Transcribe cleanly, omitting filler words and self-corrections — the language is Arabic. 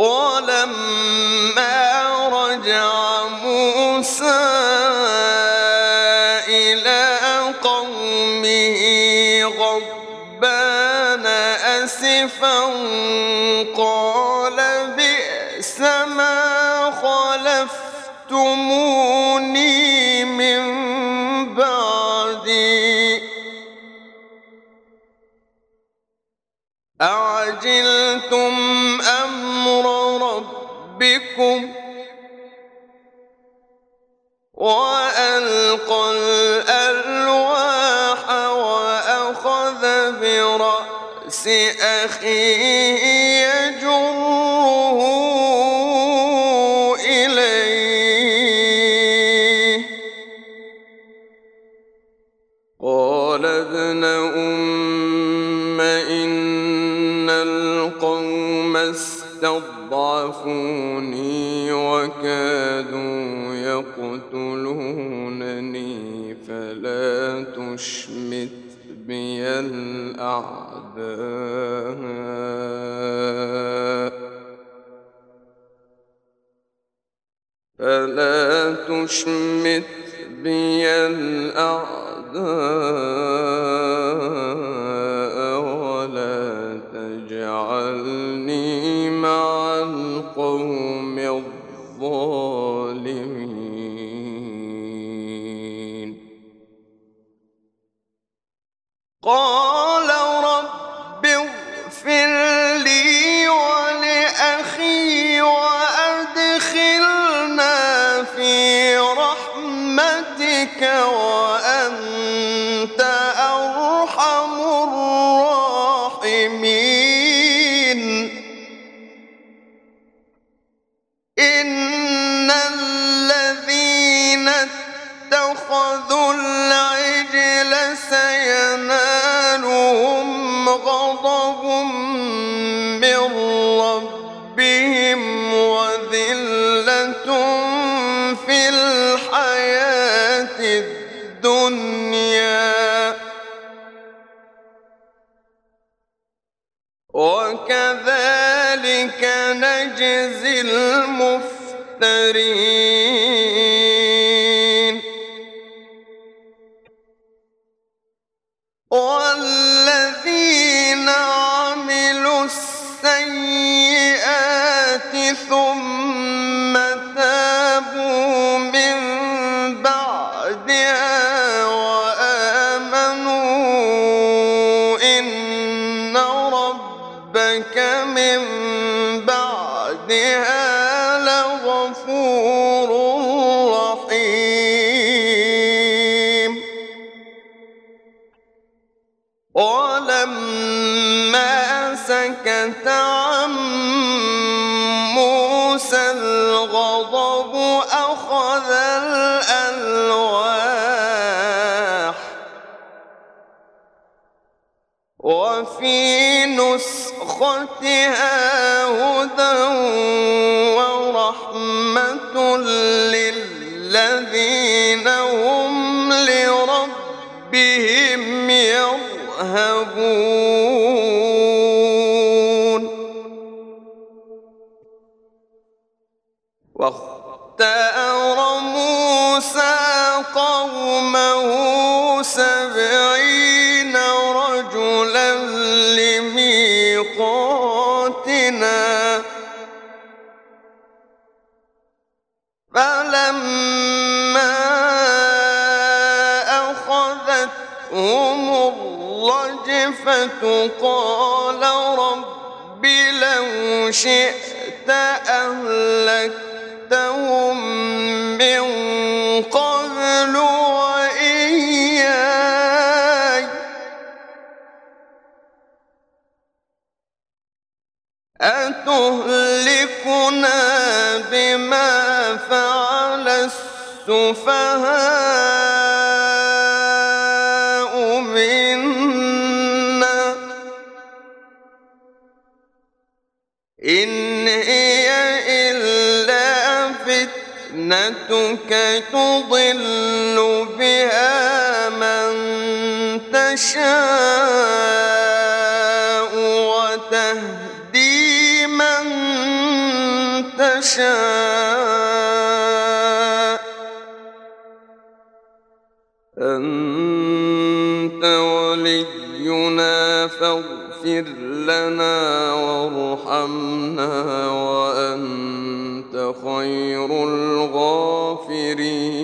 ولما رجع موسى إلى قومه غضبان أسفا قال بئس ما خلفتموني من بعدي أعجلتم أمر ربكم وألقى الألواح وأخذ برأس أخيه يجره إليه قال ابن أم إن القوم استضعفوني وكادوا يقتلونني فلا تشمت بي الأعداء ولا تجعلني مع القوم الظالمين قال رب اغفر لي ولأخي وأدخلنا في رحمتك وأنت أرحم الراحمين إن الذين اتخذوا العجل سينالهم غضب من ربهم وذلة في الحياة الدنيا وكذلك نجزي المفترين والذين عملوا السيئات ثم تابوا من بعدها وآمنوا إن ربك من بعدها لغفور رحيم ولما سكت عن موسى الغضب أخذ الألواح وفي نسختها هدى ورحمة للذين هم لربهم يرهبون واختار موسى قومه 70 رجلا لميقاتنا فلما أخذتهم الرجفة قال رب لو شئت أهلكتهم من قبل وإياي أتهلكنا بما فعل السفهاء منا إن هي إلا فتنتك تضل بها من تشاء وتهدي من تشاء أنت ولينا فاغفر لنا وارحمنا وأنت خير الغافرين